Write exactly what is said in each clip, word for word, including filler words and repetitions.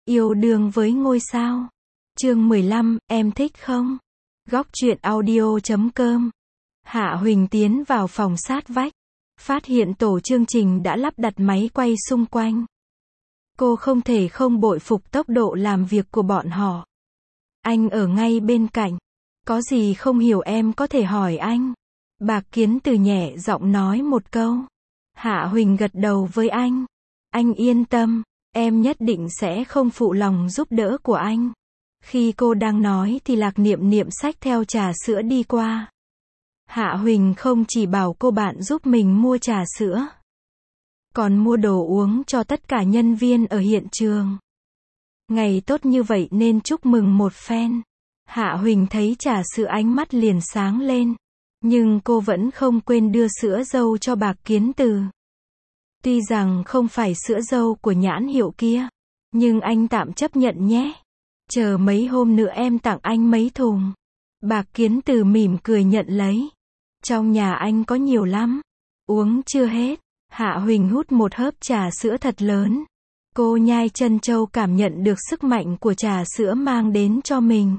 Yêu đương với ngôi sao. Chương mười lăm, em thích không? Góc truyện audio chấm com. Hạ Huỳnh tiến vào phòng sát vách, phát hiện tổ chương trình đã lắp đặt máy quay xung quanh. Cô không thể không bội phục tốc độ làm việc của bọn họ. Anh ở ngay bên cạnh. Có gì không hiểu em có thể hỏi anh. Bạc Kiến Từ nhẹ giọng nói một câu. Hạ Huỳnh gật đầu với anh. Anh yên tâm, em nhất định sẽ không phụ lòng giúp đỡ của anh. Khi cô đang nói thì Lạc Niệm Niệm xách theo trà sữa đi qua. Hạ Huỳnh không chỉ bảo cô bạn giúp mình mua trà sữa, còn mua đồ uống cho tất cả nhân viên ở hiện trường. Ngày tốt như vậy nên chúc mừng một phen. Hạ Huỳnh thấy trà sữa ánh mắt liền sáng lên. Nhưng cô vẫn không quên đưa sữa dâu cho Bạc Kiến Từ. Tuy rằng không phải sữa dâu của nhãn hiệu kia, nhưng anh tạm chấp nhận nhé. Chờ mấy hôm nữa em tặng anh mấy thùng. Bạc Kiến Từ mỉm cười nhận lấy. Trong nhà anh có nhiều lắm. Uống chưa hết. Hạ Huỳnh hút một hớp trà sữa thật lớn. Cô nhai trân châu cảm nhận được sức mạnh của trà sữa mang đến cho mình.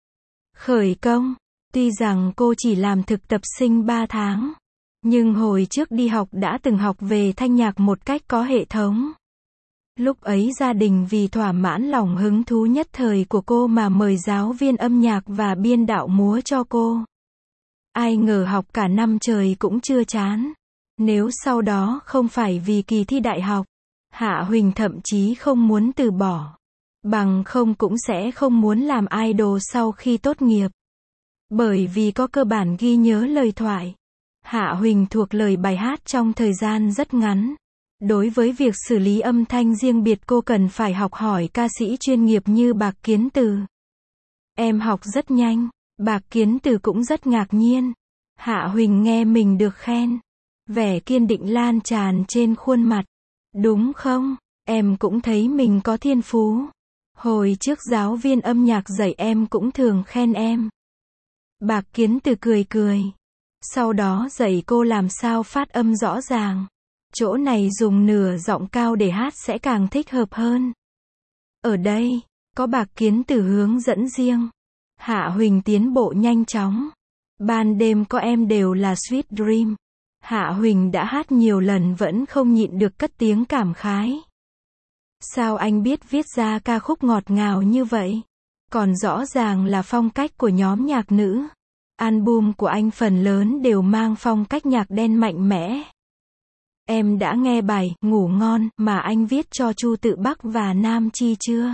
Khởi công. Tuy rằng cô chỉ làm thực tập sinh ba tháng, nhưng hồi trước đi học đã từng học về thanh nhạc một cách có hệ thống. Lúc ấy gia đình vì thỏa mãn lòng hứng thú nhất thời của cô mà mời giáo viên âm nhạc và biên đạo múa cho cô. Ai ngờ học cả năm trời cũng chưa chán. Nếu sau đó không phải vì kỳ thi đại học, Hạ Huỳnh thậm chí không muốn từ bỏ. Bằng không cũng sẽ không muốn làm idol sau khi tốt nghiệp. Bởi vì có cơ bản ghi nhớ lời thoại. Hạ Huỳnh thuộc lời bài hát trong thời gian rất ngắn. Đối với việc xử lý âm thanh riêng biệt cô cần phải học hỏi ca sĩ chuyên nghiệp như Bạc Kiến Từ. Em học rất nhanh. Bạc Kiến Từ cũng rất ngạc nhiên. Hạ Huỳnh nghe mình được khen. Vẻ kiên định lan tràn trên khuôn mặt. Đúng không? Em cũng thấy mình có thiên phú. Hồi trước giáo viên âm nhạc dạy em cũng thường khen em. Bạc Kiến Từ cười cười. Sau đó dạy cô làm sao phát âm rõ ràng. Chỗ này dùng nửa giọng cao để hát sẽ càng thích hợp hơn. Ở đây, có Bạc Kiến Từ hướng dẫn riêng. Hạ Huỳnh tiến bộ nhanh chóng. Ban đêm có em đều là Sweet Dream. Hạ Huỳnh đã hát nhiều lần vẫn không nhịn được cất tiếng cảm khái. Sao anh biết viết ra ca khúc ngọt ngào như vậy? Còn rõ ràng là phong cách của nhóm nhạc nữ. Album của anh phần lớn đều mang phong cách nhạc đen mạnh mẽ. Em đã nghe bài Ngủ Ngon mà anh viết cho Chu Tự Bắc và Nam Chi chưa?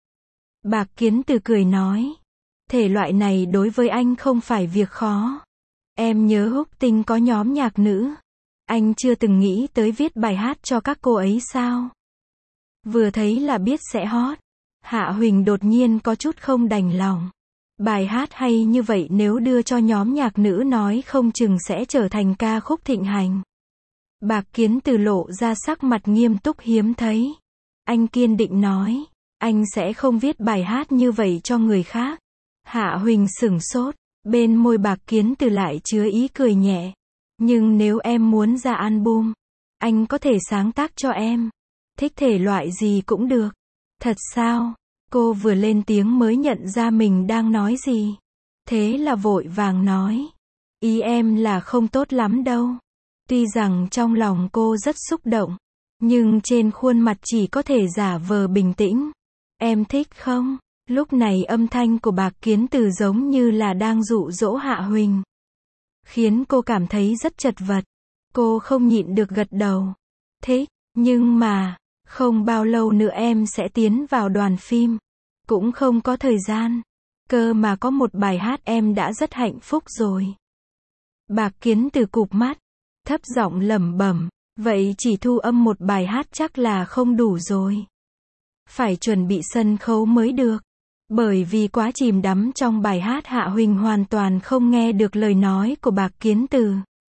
Bạc Kiến Từ cười nói. Thể loại này đối với anh không phải việc khó. Em nhớ Húc Tinh có nhóm nhạc nữ. Anh chưa từng nghĩ tới viết bài hát cho các cô ấy sao? Vừa thấy là biết sẽ hot. Hạ Huỳnh đột nhiên có chút không đành lòng. Bài hát hay như vậy nếu đưa cho nhóm nhạc nữ nói không chừng sẽ trở thành ca khúc thịnh hành. Bạc Kiến Từ lộ ra sắc mặt nghiêm túc hiếm thấy. Anh kiên định nói. Anh sẽ không viết bài hát như vậy cho người khác. Hạ Huỳnh sửng sốt. Bên môi Bạc Kiến Từ lại chứa ý cười nhẹ. Nhưng nếu em muốn ra album, anh có thể sáng tác cho em. Thích thể loại gì cũng được. Thật sao? Cô vừa lên tiếng mới nhận ra mình đang nói gì. Thế là vội vàng nói. Ý em là không tốt lắm đâu. Tuy rằng trong lòng cô rất xúc động, nhưng trên khuôn mặt chỉ có thể giả vờ bình tĩnh. Em thích không? Lúc này âm thanh của Bạc Kiến Từ giống như là đang dụ dỗ Hạ Huỳnh, khiến cô cảm thấy rất chật vật. Cô không nhịn được gật đầu. Thích, nhưng mà, không bao lâu nữa em sẽ tiến vào đoàn phim. Cũng không có thời gian. Cơ mà có một bài hát em đã rất hạnh phúc rồi. Bạc Kiến Từ cụp mắt, thấp giọng lẩm bẩm. Vậy chỉ thu âm một bài hát chắc là không đủ rồi. Phải chuẩn bị sân khấu mới được. Bởi vì quá chìm đắm trong bài hát Hạ Huỳnh hoàn toàn không nghe được lời nói của Bạc Kiến Từ.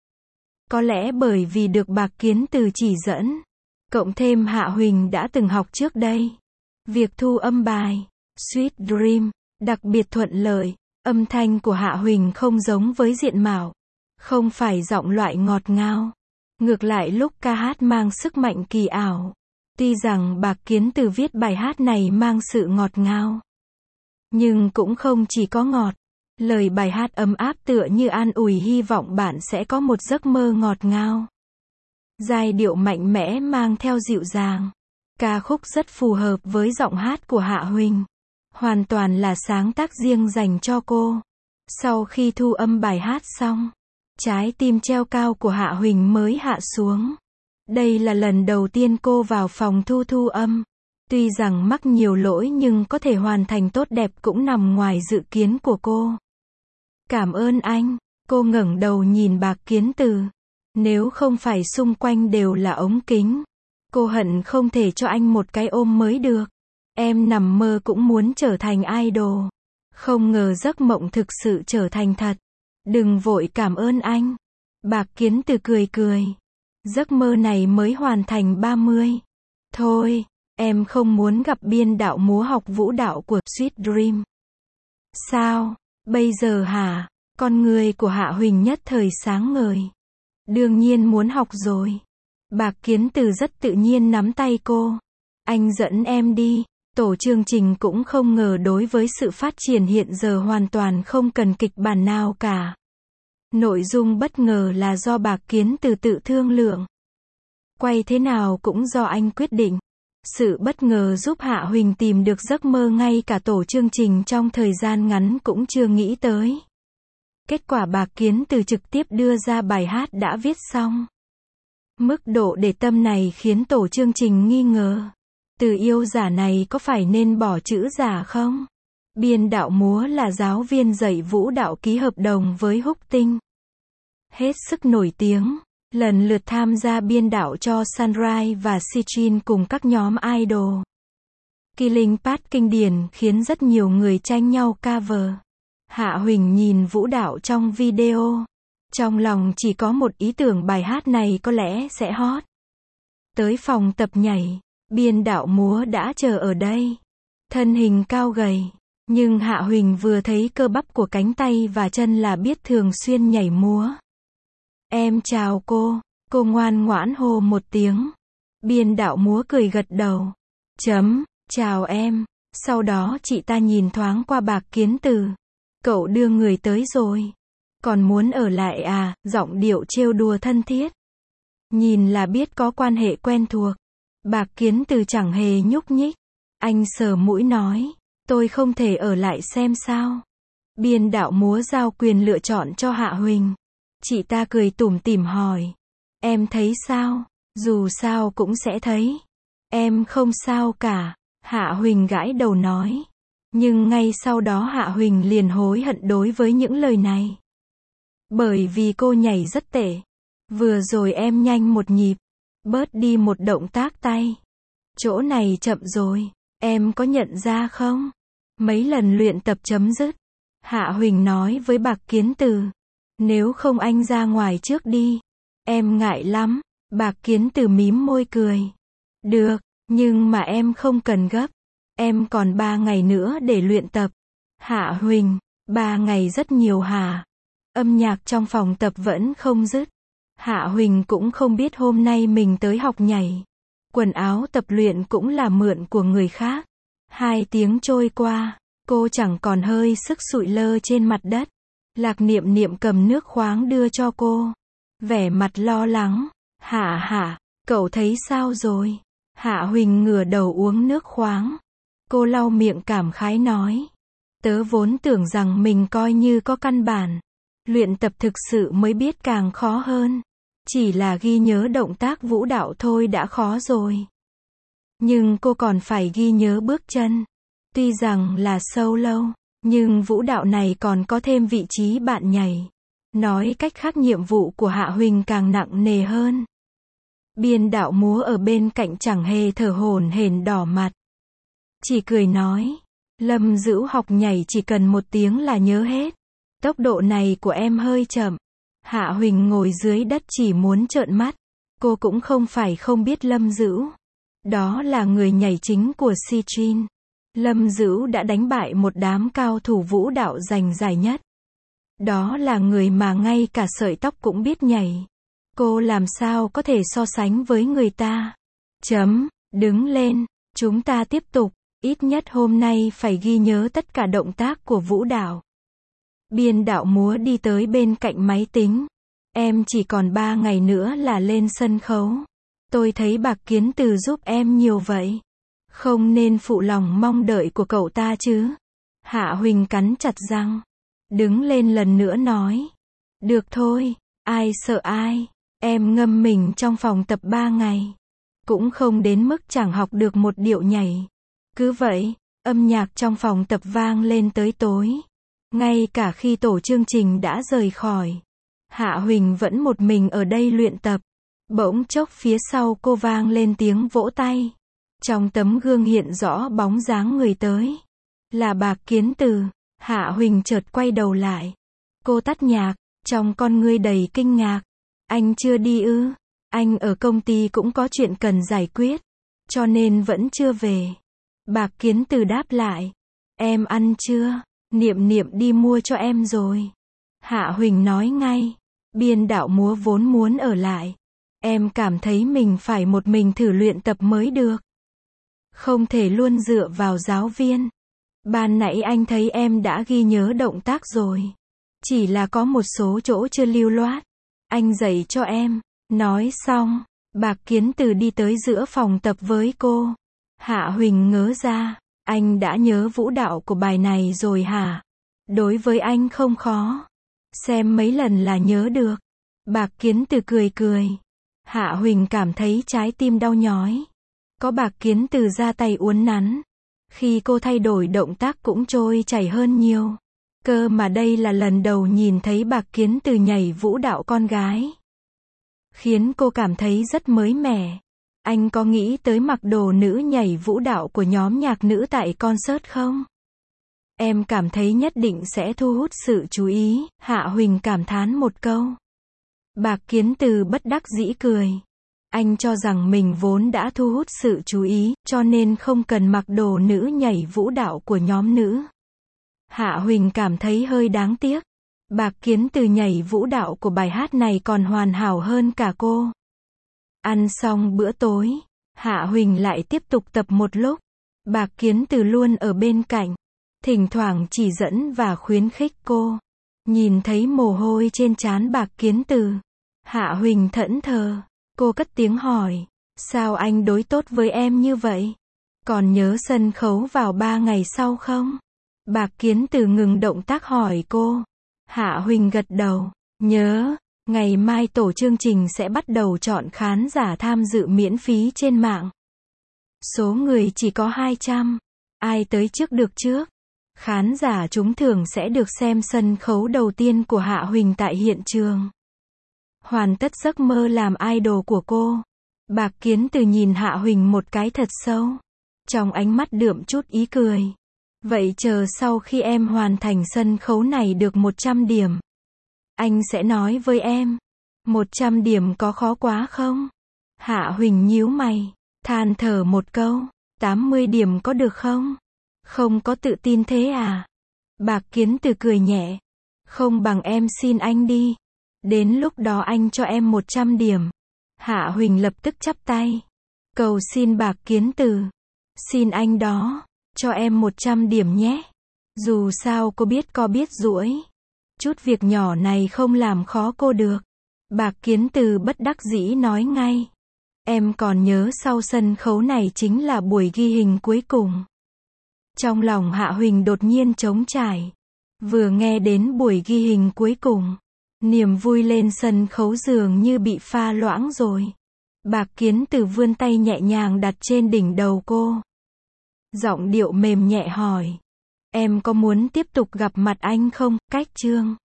Có lẽ bởi vì được Bạc Kiến Từ chỉ dẫn, cộng thêm Hạ Huỳnh đã từng học trước đây. Việc thu âm bài Sweet Dream đặc biệt thuận lợi. Âm thanh của Hạ Huỳnh không giống với diện mạo, không phải giọng loại ngọt ngào. Ngược lại lúc ca hát mang sức mạnh kỳ ảo. Tuy rằng Bạc Kiến Từ viết bài hát này mang sự ngọt ngào, nhưng cũng không chỉ có ngọt. Lời bài hát ấm áp tựa như an ủi hy vọng bạn sẽ có một giấc mơ ngọt ngào. Giai điệu mạnh mẽ mang theo dịu dàng. Ca khúc rất phù hợp với giọng hát của Hạ Huỳnh. Hoàn toàn là sáng tác riêng dành cho cô. Sau khi thu âm bài hát xong, trái tim treo cao của Hạ Huỳnh mới hạ xuống. Đây là lần đầu tiên cô vào phòng thu thu âm. Tuy rằng mắc nhiều lỗi nhưng có thể hoàn thành tốt đẹp cũng nằm ngoài dự kiến của cô. Cảm ơn anh. Cô ngẩng đầu nhìn Bạc Kiến Từ. Nếu không phải xung quanh đều là ống kính, cô hận không thể cho anh một cái ôm mới được. Em nằm mơ cũng muốn trở thành idol. Không ngờ giấc mộng thực sự trở thành thật. Đừng vội cảm ơn anh. Bạc Kiến Từ cười cười. Giấc mơ này mới hoàn thành ba mươi. Thôi, em không muốn gặp biên đạo múa học vũ đạo của Sweet Dream. Sao? Bây giờ hả? Con người của Hạ Huỳnh nhất thời sáng ngời. Đương nhiên muốn học rồi. Bạc Kiến Từ rất tự nhiên nắm tay cô. Anh dẫn em đi. Tổ chương trình cũng không ngờ đối với sự phát triển hiện giờ hoàn toàn không cần kịch bản nào cả. Nội dung bất ngờ là do Bạc Kiến Từ tự thương lượng. Quay thế nào cũng do anh quyết định. Sự bất ngờ giúp Hạ Huỳnh tìm được giấc mơ ngay cả tổ chương trình trong thời gian ngắn cũng chưa nghĩ tới. Kết quả Bạc Kiến Từ trực tiếp đưa ra bài hát đã viết xong. Mức độ để tâm này khiến tổ chương trình nghi ngờ. Từ yêu giả này có phải nên bỏ chữ giả không? Biên đạo múa là giáo viên dạy vũ đạo ký hợp đồng với Húc Tinh. Hết sức nổi tiếng. Lần lượt tham gia biên đạo cho Sunrise và Sijin cùng các nhóm idol. Killing Part kinh điển khiến rất nhiều người tranh nhau cover. Hạ Huỳnh nhìn vũ đạo trong video. Trong lòng chỉ có một ý tưởng bài hát này có lẽ sẽ hot. Tới phòng tập nhảy, biên đạo múa đã chờ ở đây. Thân hình cao gầy. Nhưng Hạ Huỳnh vừa thấy cơ bắp của cánh tay và chân là biết thường xuyên nhảy múa. Em chào cô. Cô ngoan ngoãn hô một tiếng. Biên đạo múa cười gật đầu. Chấm, chào em. Sau đó chị ta nhìn thoáng qua Bạc Kiến Từ. Cậu đưa người tới rồi. Còn muốn ở lại à, giọng điệu trêu đùa thân thiết. Nhìn là biết có quan hệ quen thuộc. Bạc Kiến Từ chẳng hề nhúc nhích. Anh sờ mũi nói. Tôi không thể ở lại xem sao. Biên đạo múa giao quyền lựa chọn cho Hạ Huỳnh. Chị ta cười tủm tỉm hỏi. Em thấy sao? Dù sao cũng sẽ thấy. Em không sao cả. Hạ Huỳnh gãi đầu nói. Nhưng ngay sau đó Hạ Huỳnh liền hối hận đối với những lời này. Bởi vì cô nhảy rất tệ. Vừa rồi em nhanh một nhịp. Bớt đi một động tác tay. Chỗ này chậm rồi. Em có nhận ra không? Mấy lần luyện tập chấm dứt. Hạ Huỳnh nói với Bạc Kiến Từ. Nếu không anh ra ngoài trước đi. Em ngại lắm. Bạc Kiến Từ mím môi cười. Được, nhưng mà em không cần gấp. Em còn ba ngày nữa để luyện tập. Hạ Huỳnh, ba ngày rất nhiều hả? Âm nhạc trong phòng tập vẫn không dứt. Hạ Huỳnh cũng không biết hôm nay mình tới học nhảy. Quần áo tập luyện cũng là mượn của người khác. Hai tiếng trôi qua, cô chẳng còn hơi sức sụi lơ trên mặt đất. Lạc Niệm Niệm cầm nước khoáng đưa cho cô. Vẻ mặt lo lắng. Hạ hạ, cậu thấy sao rồi? Hạ Huỳnh ngửa đầu uống nước khoáng. Cô lau miệng cảm khái nói. Tớ vốn tưởng rằng mình coi như có căn bản. Luyện tập thực sự mới biết càng khó hơn. Chỉ là ghi nhớ động tác vũ đạo thôi đã khó rồi. Nhưng cô còn phải ghi nhớ bước chân. Tuy rằng là solo, nhưng vũ đạo này còn có thêm vị trí bạn nhảy. Nói cách khác nhiệm vụ của Hạ Huỳnh càng nặng nề hơn. Biên đạo múa ở bên cạnh chẳng hề thở hổn hển đỏ mặt. Chỉ cười nói. Lâm Dữu học nhảy chỉ cần một tiếng là nhớ hết. Tốc độ này của em hơi chậm. Hạ Huỳnh ngồi dưới đất chỉ muốn trợn mắt. Cô cũng không phải không biết Lâm Dữu. Đó là người nhảy chính của Sijin. Lâm Dữu đã đánh bại một đám cao thủ vũ đạo giành giải nhất. Đó là người mà ngay cả sợi tóc cũng biết nhảy. Cô làm sao có thể so sánh với người ta. Chấm, Đứng lên, chúng ta tiếp tục, ít nhất hôm nay phải ghi nhớ tất cả động tác của vũ đạo. Biên đạo múa đi tới bên cạnh máy tính. Em chỉ còn ba ngày nữa là lên sân khấu. Tôi thấy Bạc Kiến Từ giúp em nhiều vậy. Không nên phụ lòng mong đợi của cậu ta chứ. Hạ Huỳnh cắn chặt răng. Đứng lên lần nữa nói. Được thôi, ai sợ ai. Em ngâm mình trong phòng tập ba ngày. Cũng không đến mức chẳng học được một điệu nhảy. Cứ vậy, âm nhạc trong phòng tập vang lên tới tối. Ngay cả khi tổ chương trình đã rời khỏi, Hạ Huỳnh vẫn một mình ở đây luyện tập. Bỗng chốc phía sau cô vang lên tiếng vỗ tay. Trong tấm gương hiện rõ bóng dáng người tới. Là Bạc Kiến Từ. Hạ Huỳnh chợt quay đầu lại. Cô tắt nhạc, trong con ngươi đầy kinh ngạc. Anh chưa đi ư? Anh ở công ty cũng có chuyện cần giải quyết, cho nên vẫn chưa về. Bạc Kiến Từ đáp lại. Em ăn chưa? Niệm Niệm đi mua cho em rồi. Hạ Huỳnh nói ngay. Biên đạo múa vốn muốn ở lại. Em cảm thấy mình phải một mình thử luyện tập mới được. Không thể luôn dựa vào giáo viên. Ban nãy anh thấy em đã ghi nhớ động tác rồi. Chỉ là có một số chỗ chưa lưu loát. Anh dạy cho em. Nói xong, Bạc Kiến Từ đi tới giữa phòng tập với cô. Hạ Huỳnh ngớ ra. Anh đã nhớ vũ đạo của bài này rồi hả? Đối với anh không khó. Xem mấy lần là nhớ được. Bạc Kiến Từ cười cười. Hạ Huỳnh cảm thấy trái tim đau nhói. Có Bạc Kiến Từ ra tay uốn nắn. Khi cô thay đổi động tác cũng trôi chảy hơn nhiều. Cơ mà đây là lần đầu nhìn thấy Bạc Kiến Từ nhảy vũ đạo con gái. Khiến cô cảm thấy rất mới mẻ. Anh có nghĩ tới mặc đồ nữ nhảy vũ đạo của nhóm nhạc nữ tại concert không? Em cảm thấy nhất định sẽ thu hút sự chú ý. Hạ Huỳnh cảm thán một câu. Bạc Kiến Từ bất đắc dĩ cười. Anh cho rằng mình vốn đã thu hút sự chú ý, cho nên không cần mặc đồ nữ nhảy vũ đạo của nhóm nữ. Hạ Huỳnh cảm thấy hơi đáng tiếc. Bạc Kiến Từ nhảy vũ đạo của bài hát này còn hoàn hảo hơn cả cô. Ăn xong bữa tối, Hạ Huỳnh lại tiếp tục tập một lúc. Bạc Kiến Từ luôn ở bên cạnh, thỉnh thoảng chỉ dẫn và khuyến khích cô. Nhìn thấy mồ hôi trên trán Bạc Kiến Từ, Hạ Huỳnh thẫn thờ. Cô cất tiếng hỏi, sao anh đối tốt với em như vậy? Còn nhớ sân khấu vào ba ngày sau không? Bạc Kiến Từ ngừng động tác hỏi cô. Hạ Huỳnh gật đầu, nhớ, ngày mai tổ chương trình sẽ bắt đầu chọn khán giả tham dự miễn phí trên mạng. Số người chỉ có hai trăm, ai tới trước được trước. Khán giả trúng thưởng sẽ được xem sân khấu đầu tiên của Hạ Huỳnh tại hiện trường. Hoàn tất giấc mơ làm idol của cô. Bạc Kiến Từ nhìn Hạ Huỳnh một cái thật sâu. Trong ánh mắt đượm chút ý cười. Vậy chờ sau khi em hoàn thành sân khấu này được một trăm điểm. Anh sẽ nói với em. một trăm điểm có khó quá không? Hạ Huỳnh nhíu mày. Than thở một câu. tám mươi điểm có được không? Không có tự tin thế à? Bạc Kiến Từ cười nhẹ. Không bằng em xin anh đi. Đến lúc đó anh cho em một trăm điểm. Hạ Huỳnh lập tức chắp tay. Cầu xin Bạc Kiến Từ. Xin anh đó. Cho em một trăm điểm nhé. Dù sao cô biết có biết duỗi. Chút việc nhỏ này không làm khó cô được. Bạc Kiến Từ bất đắc dĩ nói ngay. Em còn nhớ sau sân khấu này chính là buổi ghi hình cuối cùng. Trong lòng Hạ Huỳnh đột nhiên trống trải. Vừa nghe đến buổi ghi hình cuối cùng, niềm vui lên sân khấu dường như bị pha loãng rồi. Bạc Kiến Từ vươn tay nhẹ nhàng đặt trên đỉnh đầu cô. Giọng điệu mềm nhẹ hỏi. Em có muốn tiếp tục gặp mặt anh không? Cách chương